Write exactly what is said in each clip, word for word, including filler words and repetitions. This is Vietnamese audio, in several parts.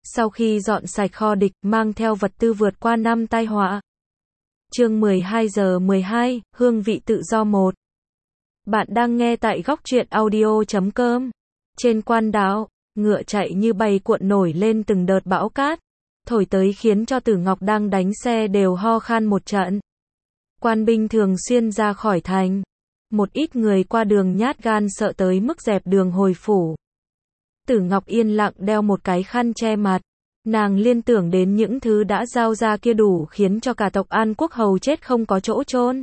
Sau khi dọn sạch kho địch, mang theo vật tư vượt qua năm tai họa. Chương mười hai giờ mười hai, hương vị tự do một. Bạn đang nghe tại góc truyện audio chấm com. Trên quan đảo, ngựa chạy như bay cuộn nổi lên từng đợt bão cát, thổi tới khiến cho Tử Ngọc đang đánh xe đều ho khan một trận. Quan binh thường xuyên ra khỏi thành. Một ít người qua đường nhát gan sợ tới mức dẹp đường hồi phủ. Tử Ngọc yên lặng đeo một cái khăn che mặt. Nàng liên tưởng đến những thứ đã giao ra kia đủ khiến cho cả tộc An Quốc hầu chết không có chỗ chôn.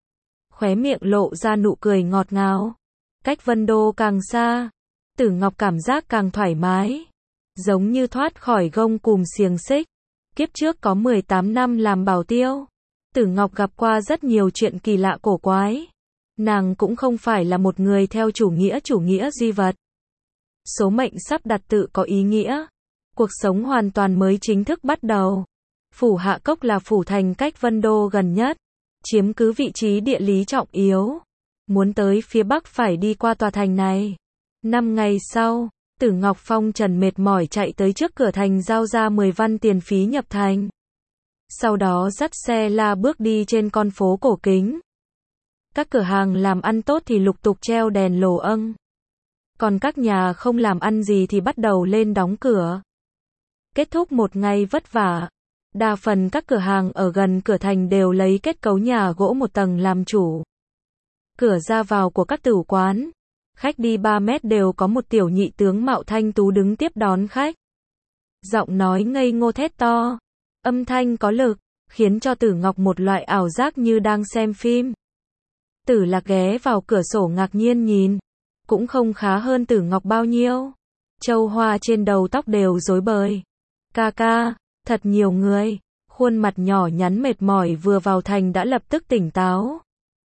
Khóe miệng lộ ra nụ cười ngọt ngào. Cách Vân Đô càng xa, Tử Ngọc cảm giác càng thoải mái, giống như thoát khỏi gông cùm xiềng xích. Kiếp trước có mười tám năm làm bảo tiêu, Tử Ngọc gặp qua rất nhiều chuyện kỳ lạ cổ quái. Nàng cũng không phải là một người theo chủ nghĩa chủ nghĩa duy vật. Số mệnh sắp đặt tự có ý nghĩa. Cuộc sống hoàn toàn mới chính thức bắt đầu. Phủ Hạ Cốc là phủ thành cách Vân Đô gần nhất, chiếm cứ vị trí địa lý trọng yếu. Muốn tới phía Bắc phải đi qua tòa thành này. Năm ngày sau, Tử Ngọc phong trần mệt mỏi chạy tới trước cửa thành giao ra mười văn tiền phí nhập thành. Sau đó dắt xe la bước đi trên con phố cổ kính. Các cửa hàng làm ăn tốt thì lục tục treo đèn lồ âng. Còn các nhà không làm ăn gì thì bắt đầu lên đóng cửa. Kết thúc một ngày vất vả, đa phần các cửa hàng ở gần cửa thành đều lấy kết cấu nhà gỗ một tầng làm chủ. Cửa ra vào của các tử quán, khách đi ba mét đều có một tiểu nhị tướng mạo thanh tú đứng tiếp đón khách. Giọng nói ngây ngô thét to, âm thanh có lực, khiến cho Tử Ngọc một loại ảo giác như đang xem phim. Tử Lạc ghé vào cửa sổ ngạc nhiên nhìn, cũng không khá hơn Tử Ngọc bao nhiêu. Châu hoa trên đầu tóc đều rối bời. Ca ca, thật nhiều người. Khuôn mặt nhỏ nhắn mệt mỏi vừa vào thành đã lập tức tỉnh táo.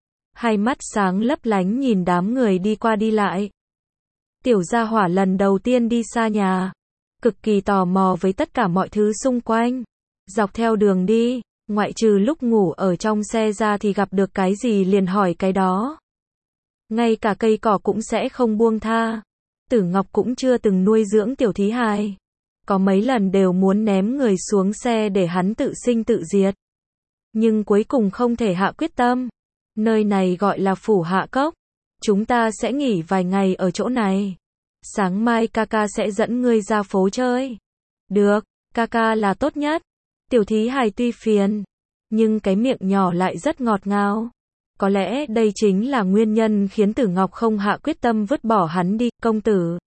Hai mắt sáng lấp lánh nhìn đám người đi qua đi lại. Tiểu gia hỏa lần đầu tiên đi xa nhà, cực kỳ tò mò với tất cả mọi thứ xung quanh. Dọc theo đường đi, ngoại trừ lúc ngủ ở trong xe ra thì gặp được cái gì liền hỏi cái đó. Ngay cả cây cỏ cũng sẽ không buông tha. Tử Ngọc cũng chưa từng nuôi dưỡng tiểu thí hài. Có mấy lần đều muốn ném người xuống xe để hắn tự sinh tự diệt. Nhưng cuối cùng không thể hạ quyết tâm. Nơi này gọi là phủ Hạ Cốc. Chúng ta sẽ nghỉ vài ngày ở chỗ này. Sáng mai ca ca sẽ dẫn ngươi ra phố chơi. Được, ca ca là tốt nhất. Tiểu thí hài tuy phiền, nhưng cái miệng nhỏ lại rất ngọt ngào. Có lẽ đây chính là nguyên nhân khiến Tử Ngọc không hạ quyết tâm vứt bỏ hắn đi. Công tử,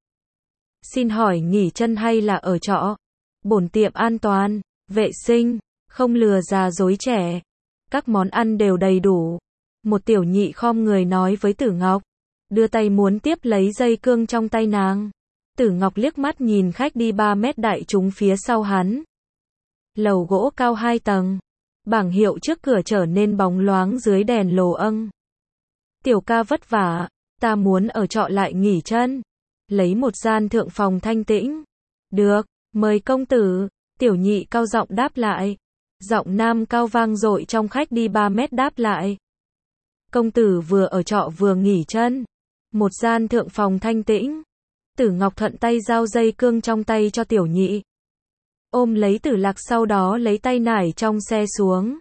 xin hỏi nghỉ chân hay là ở trọ? Bổn tiệm an toàn, vệ sinh, không lừa già dối trẻ. Các món ăn đều đầy đủ. Một tiểu nhị khom người nói với Tử Ngọc, đưa tay muốn tiếp lấy dây cương trong tay nàng. Tử Ngọc liếc mắt nhìn khách đi ba mét đại chúng phía sau hắn. Lầu gỗ cao hai tầng. Bảng hiệu trước cửa trở nên bóng loáng dưới đèn lồ âng. Tiểu ca vất vả, ta muốn ở trọ lại nghỉ chân. Lấy một gian thượng phòng thanh tĩnh. Được, mời công tử. Tiểu nhị cao giọng đáp lại. Giọng nam cao vang dội trong khách đi ba mét đáp lại. Công tử vừa ở trọ vừa nghỉ chân. Một gian thượng phòng thanh tĩnh. Tử Ngọc thuận tay giao dây cương trong tay cho tiểu nhị. Ôm lấy Tử Lạc sau đó lấy tay nải trong xe xuống.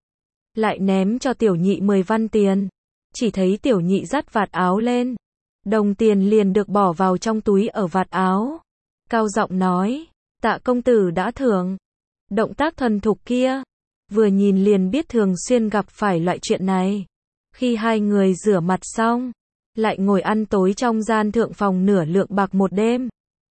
Lại ném cho tiểu nhị mười văn tiền. Chỉ thấy tiểu nhị dắt vạt áo lên. Đồng tiền liền được bỏ vào trong túi ở vạt áo. Cao giọng nói, tạ công tử đã thưởng. Động tác thuần thục kia, vừa nhìn liền biết thường xuyên gặp phải loại chuyện này. Khi hai người rửa mặt xong, lại ngồi ăn tối trong gian thượng phòng nửa lượng bạc một đêm.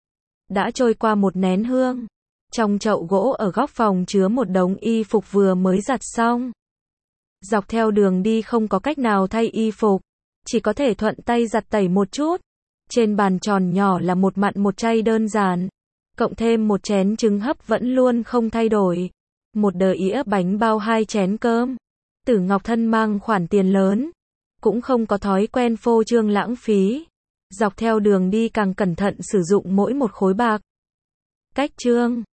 Đã trôi qua một nén hương. Trong chậu gỗ ở góc phòng chứa một đống y phục vừa mới giặt xong. Dọc theo đường đi không có cách nào thay y phục, chỉ có thể thuận tay giặt tẩy một chút. Trên bàn tròn nhỏ là một mặn một chay đơn giản, cộng thêm một chén trứng hấp vẫn luôn không thay đổi. Một đờ ĩa bánh bao hai chén cơm. Tử Ngọc thân mang khoản tiền lớn, cũng không có thói quen phô trương lãng phí. Dọc theo đường đi càng cẩn thận sử dụng mỗi một khối bạc. Cách trương